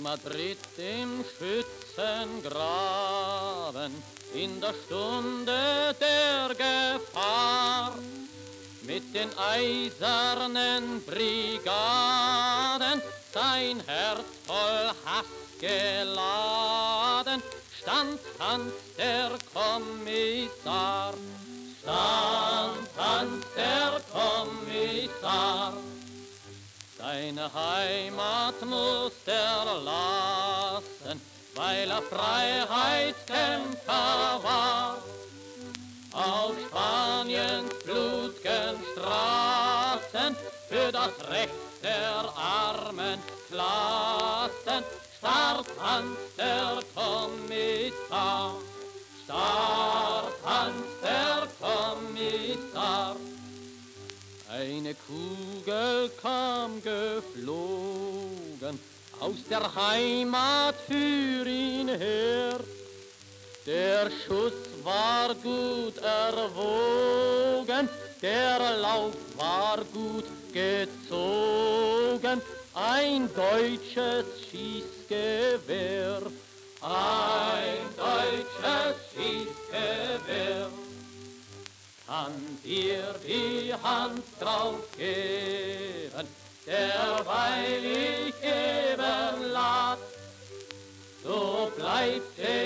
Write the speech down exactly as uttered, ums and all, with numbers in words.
Madrid im Schützengraben, in der Stunde der Gefahr, mit den eisernen Brigaden, sein Herz voll Hass geladen, stand Hans der Kommissar, stand Hans der Kommissar. Seine Heimat muss er lassen, weil er Freiheitskämpfer war. Auf Spaniens blut'gen Straßen für das Recht der armen Klassen starb Hans der Kommissar, starb Hans der Kommissar. Eine Kugel kam geflogen aus der Heimat für ihn her. Der Schuss war gut erwogen, der Lauf war gut gezogen, ein deutsches Schießgewehr, ein deutsches Schießgewehr. Kann dir die Hand drauf geben, derweil ich geben lass, so bleibt er